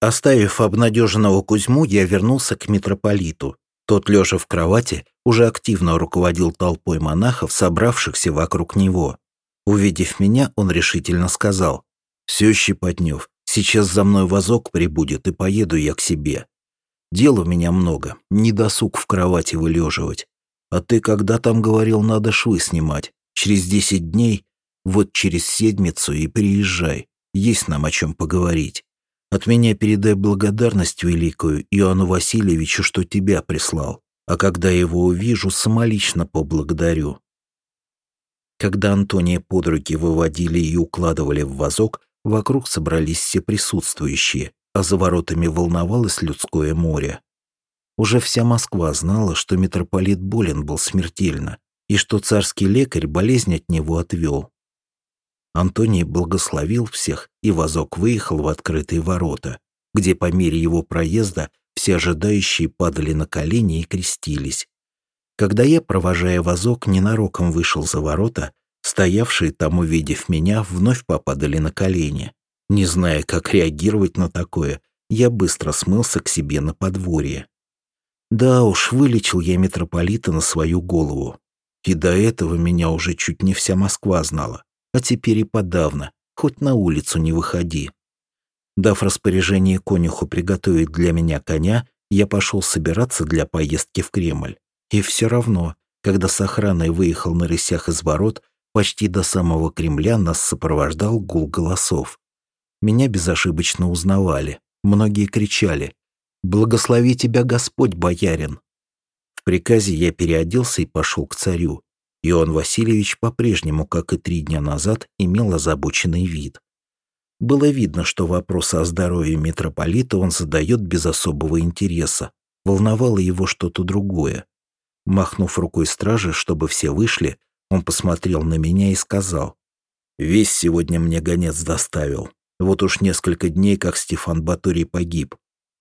Оставив обнадеженного Кузьму, я вернулся к митрополиту. Тот, лежа в кровати, уже активно руководил толпой монахов, собравшихся вокруг него. Увидев меня, он решительно сказал: «Все, Щепотнев, сейчас за мной вазок прибудет, и поеду я к себе. Дел у меня много, не досуг в кровати вылеживать. А ты когда там говорил, надо швы снимать? Через 10 дней, вот через седмицу и приезжай. Есть нам о чем поговорить. От меня передай благодарность великую Иоанну Васильевичу, что тебя прислал. А когда его увижу, самолично поблагодарю». Когда Антония под руки выводили и укладывали в вазок, вокруг собрались все присутствующие, а за воротами волновалось людское море. Уже вся Москва знала, что митрополит болен был смертельно, и что царский лекарь болезнь от него отвел. Антоний благословил всех, и вазок выехал в открытые ворота, где по мере его проезда все ожидающие падали на колени и крестились. Когда я, провожая вазок, ненароком вышел за ворота, стоявшие там, увидев меня, вновь попадали на колени. Не зная, как реагировать на такое, я быстро смылся к себе на подворье. Да уж, вылечил я митрополита на свою голову. И до этого меня уже чуть не вся Москва знала, а теперь и подавно, хоть на улицу не выходи. Дав распоряжение конюху приготовить для меня коня, я пошел собираться для поездки в Кремль. И все равно, когда с охраной выехал на рысях из ворот, почти до самого Кремля нас сопровождал гул голосов. Меня безошибочно узнавали, многие кричали: «Благослови тебя Господь, боярин!» В приказе я переоделся и пошел к царю. Иоанн Васильевич по-прежнему, как и 3 дня назад, имел озабоченный вид. Было видно, что вопросы о здоровье митрополита он задает без особого интереса. Волновало его что-то другое. Махнув рукой стражи, чтобы все вышли, он посмотрел на меня и сказал: «Весь сегодня мне гонец доставил. Вот уж несколько дней, как Стефан Баторий погиб».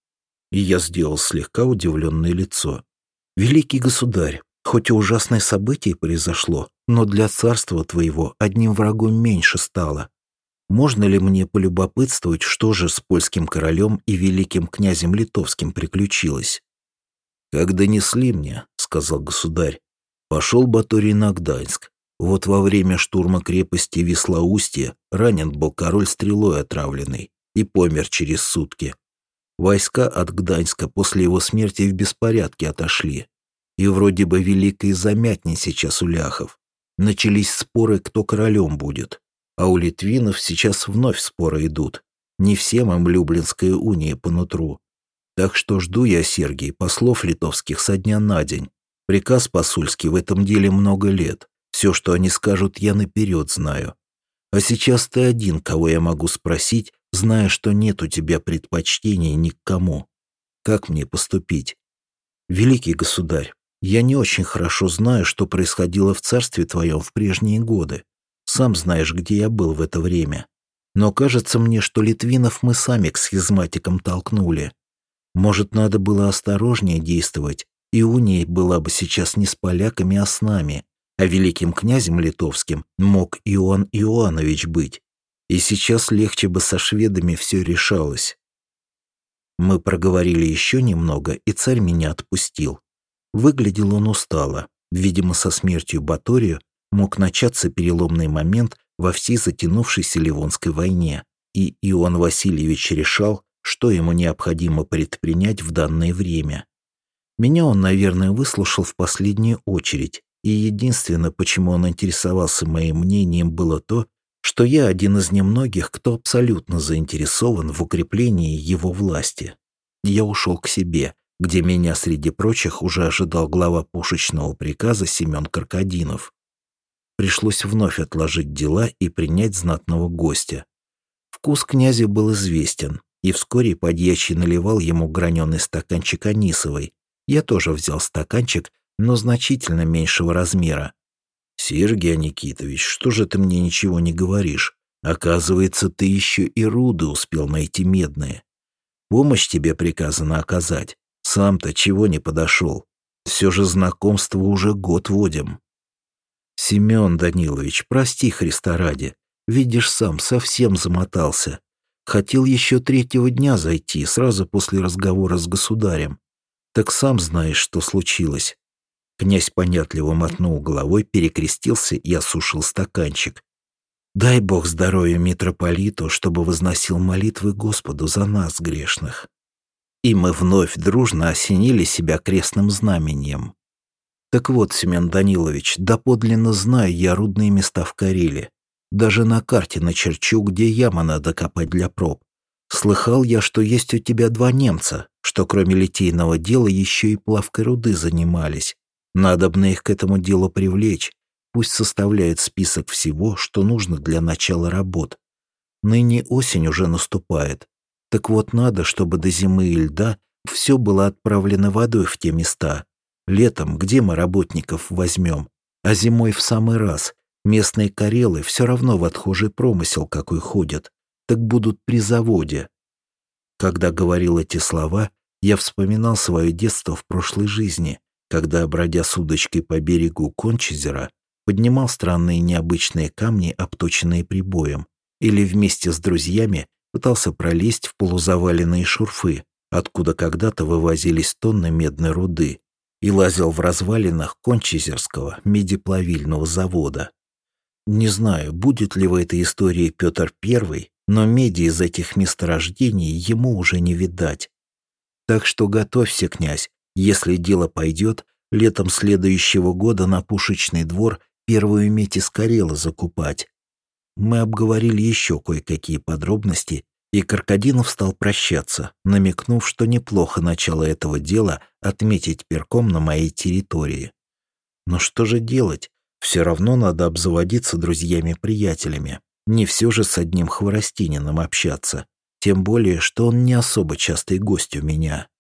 И я сделал слегка удивленное лицо. «Великий государь, хоть и ужасное событие произошло, но для царства твоего одним врагом меньше стало. Можно ли мне полюбопытствовать, что же с польским королем и великим князем литовским приключилось?» «Как донесли мне, — сказал государь, — пошел Баторий на Гданьск. Вот во время штурма крепости Вислоустье ранен был король стрелой отравленный и помер через сутки. Войска от Гданьска после его смерти в беспорядке отошли. И вроде бы великой замятни сейчас у ляхов. Начались споры, кто королем будет. А у литвинов сейчас вновь споры идут. Не всем им Люблинская уния по нутру. Так что жду я, Сергий, послов литовских со дня на день. Приказ посольский в этом деле много лет. Все, что они скажут, я наперед знаю. А сейчас ты один, кого я могу спросить, зная, что нет у тебя предпочтений ни к кому. Как мне поступить? Великий государь, я не очень хорошо знаю, что происходило в царстве твоем в прежние годы. Сам знаешь, где я был в это время. Но кажется мне, что литвинов мы сами к схизматикам толкнули. Может, надо было осторожнее действовать, и уния была бы сейчас не с поляками, а с нами, а великим князем литовским мог Иоанн Иоаннович быть. И сейчас легче бы со шведами все решалось. Мы проговорили еще немного, и царь меня отпустил. Выглядел он устало. Видимо, со смертью Батория мог начаться переломный момент во всей затянувшейся Ливонской войне, и Иоанн Васильевич решал, что ему необходимо предпринять в данное время. Меня он, наверное, выслушал в последнюю очередь, и единственное, почему он интересовался моим мнением, было то, что я один из немногих, кто абсолютно заинтересован в укреплении его власти. Я ушел к себе, где меня, среди прочих, уже ожидал глава пушечного приказа Семен Каркадинов. Пришлось вновь отложить дела и принять знатного гостя. Вкус князя был известен, и вскоре подьячий наливал ему граненый стаканчик анисовой. Я тоже взял стаканчик, но значительно меньшего размера. «Сергей Никитович, что же ты мне ничего не говоришь? Оказывается, ты еще и руды успел найти медные. Помощь тебе приказано оказать. Сам-то чего не подошел? Все же знакомство уже год водим». «Семен Данилович, прости Христа ради. Видишь сам, совсем замотался. Хотел еще третьего дня зайти, сразу после разговора с государем. Так сам знаешь, что случилось». Князь понятливо мотнул головой, перекрестился и осушил стаканчик. «Дай Бог здоровья митрополиту, чтобы возносил молитвы Господу за нас, грешных». И мы вновь дружно осенили себя крестным знамением. Так вот, Семен Данилович, доподлинно знаю я рудные места в Карелии. Даже на карте начерчу, где ямы надо копать для проб. Слыхал я, что есть у тебя 2 немца, что кроме литейного дела еще и плавкой руды занимались. Надобно их к этому делу привлечь. Пусть составляют список всего, что нужно для начала работ. Ныне осень уже наступает. Так вот надо, чтобы до зимы и льда все было отправлено водой в те места. Летом где мы работников возьмем? А зимой в самый раз. Местные карелы все равно в отхожий промысел какой ходят. Так будут при заводе. Когда говорил эти слова, я вспоминал свое детство в прошлой жизни, когда, бродя с удочкой по берегу Кончезера, поднимал странные необычные камни, обточенные прибоем, или вместе с друзьями пытался пролезть в полузаваленные шурфы, откуда когда-то вывозились тонны медной руды, и лазил в развалинах Кончезерского медиплавильного завода. Не знаю, будет ли в этой истории Петр I, но меди из этих месторождений ему уже не видать. Так что готовься, князь, если дело пойдет, летом следующего года на Пушечный двор первую медь из Карелы закупать. Мы обговорили еще кое-какие подробности, и Каркадинов стал прощаться, намекнув, что неплохо начало этого дела отметить перком на моей территории. Но что же делать? Все равно надо обзаводиться друзьями-приятелями. Не все же с одним Хворостининым общаться. Тем более, что он не особо частый гость у меня.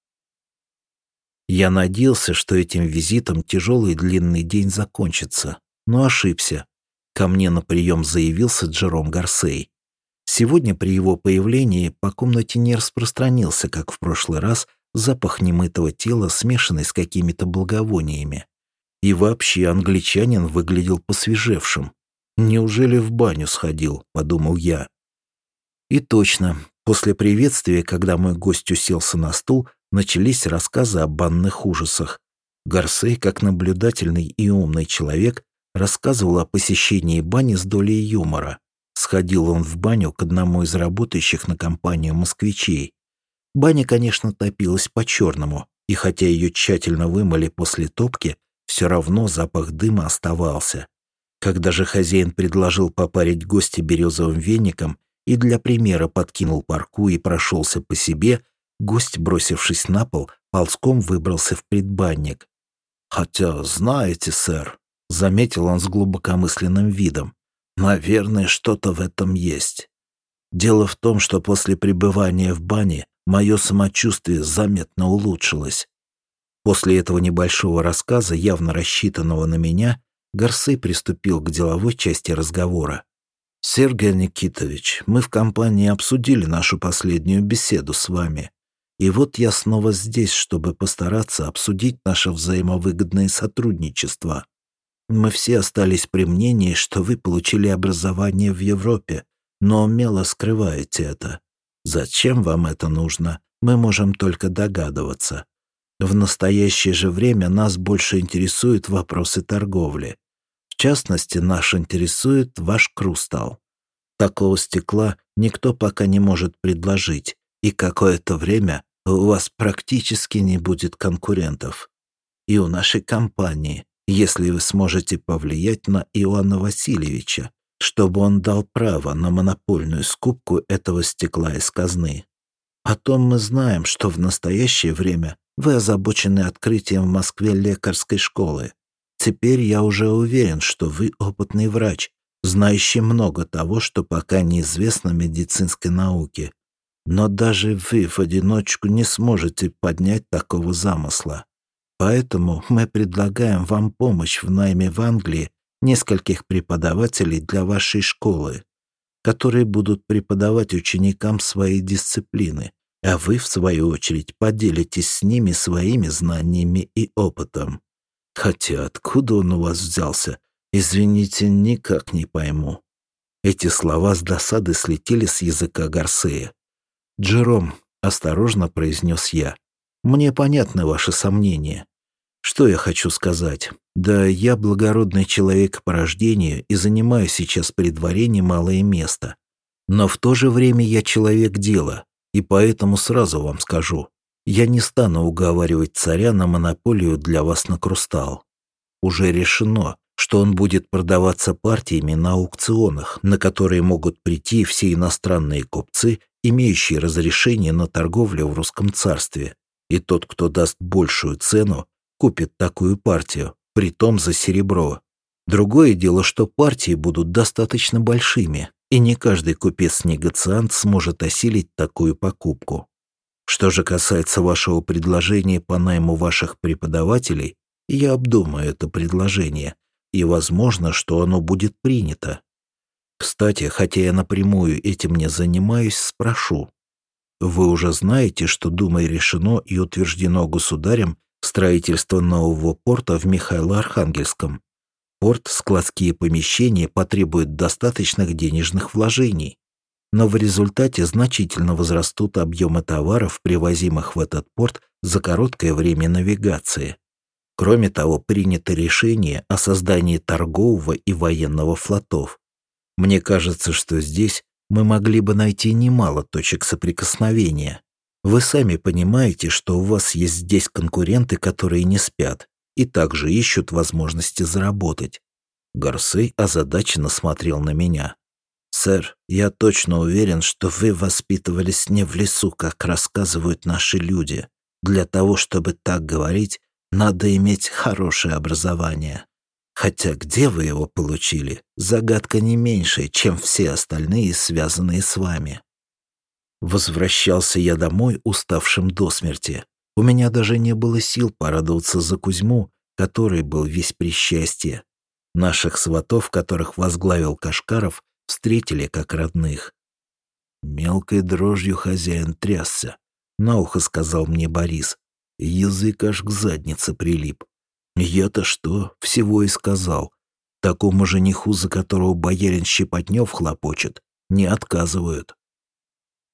Я надеялся, что этим визитом тяжелый длинный день закончится, но ошибся. Ко мне на прием заявился Джером Гарсей. Сегодня при его появлении по комнате не распространился, как в прошлый раз, запах немытого тела, смешанный с какими-то благовониями. И вообще англичанин выглядел посвежевшим. «Неужели в баню сходил?» – подумал я. И точно, после приветствия, когда мой гость уселся на стул, начались рассказы о банных ужасах. Гарсей, как наблюдательный и умный человек, рассказывал о посещении бани с долей юмора. Сходил он в баню к одному из работающих на компанию москвичей. Баня, конечно, топилась по-черному, и хотя ее тщательно вымыли после топки, все равно запах дыма оставался. Когда же хозяин предложил попарить гостя березовым веником и для примера подкинул парку и прошелся по себе, гость, бросившись на пол, ползком выбрался в предбанник. «Хотя, знаете, сэр», — заметил он с глубокомысленным видом, «наверное, что-то в этом есть. Дело в том, что после пребывания в бане мое самочувствие заметно улучшилось». После этого небольшого рассказа, явно рассчитанного на меня, Гарсей приступил к деловой части разговора. «Сергей Никитович, мы в компании обсудили нашу последнюю беседу с вами. И вот я снова здесь, чтобы постараться обсудить наше взаимовыгодное сотрудничество. Мы все остались при мнении, что вы получили образование в Европе, но умело скрываете это. Зачем вам это нужно, мы можем только догадываться. В настоящее же время нас больше интересуют вопросы торговли. В частности, нас интересует ваш крустал. Такого стекла никто пока не может предложить, и какое-то время у вас практически не будет конкурентов. И у нашей компании, если вы сможете повлиять на Иоанна Васильевича, чтобы он дал право на монопольную скупку этого стекла из казны. Потом мы знаем, что в настоящее время вы озабочены открытием в Москве лекарской школы. Теперь я уже уверен, что вы опытный врач, знающий много того, что пока неизвестно медицинской науке. Но даже вы в одиночку не сможете поднять такого замысла. Поэтому мы предлагаем вам помощь в найме в Англии нескольких преподавателей для вашей школы, которые будут преподавать ученикам свои дисциплины, а вы, в свою очередь, поделитесь с ними своими знаниями и опытом. Хотя откуда он у вас взялся, извините, никак не пойму». Эти слова с досады слетели с языка Гарсея, «Джером», — осторожно произнес я, — «мне понятны ваши сомнения. Что я хочу сказать? Да, я благородный человек по рождению и занимаю сейчас при дворе немалое место. Но в то же время я человек дела, и поэтому сразу вам скажу, я не стану уговаривать царя на монополию для вас на крустал. Уже решено, что он будет продаваться партиями на аукционах, на которые могут прийти все иностранные купцы, имеющие разрешение на торговлю в русском царстве. И тот, кто даст большую цену, купит такую партию, притом за серебро. Другое дело, что партии будут достаточно большими, и не каждый купец-негациант сможет осилить такую покупку. Что же касается вашего предложения по найму ваших преподавателей, я обдумаю это предложение, и возможно, что оно будет принято. Кстати, хотя я напрямую этим не занимаюсь, спрошу. Вы уже знаете, что Думой решено и утверждено государем строительство нового порта в Михаило-Архангельском. Порт, складские помещения потребуют достаточных денежных вложений, но в результате значительно возрастут объемы товаров, привозимых в этот порт за короткое время навигации. Кроме того, принято решение о создании торгового и военного флотов. Мне кажется, что здесь мы могли бы найти немало точек соприкосновения. Вы сами понимаете, что у вас есть здесь конкуренты, которые не спят и также ищут возможности заработать. Гарсей озадаченно смотрел на меня. «Сэр, я точно уверен, что вы воспитывались не в лесу, как рассказывают наши люди. Для того, чтобы так говорить, надо иметь хорошее образование. Хотя где вы его получили, загадка не меньшая, чем все остальные, связанные с вами». Возвращался я домой уставшим до смерти. У меня даже не было сил порадоваться за Кузьму, который был весь при счастье. Наших сватов, которых возглавил Кашкаров, встретили как родных. Мелкой дрожью хозяин трясся. На ухо сказал мне Борис. Язык аж к заднице прилип. Я-то что, всего и сказал. Такому жениху, за которого боярин Щепотнев хлопочет, не отказывают.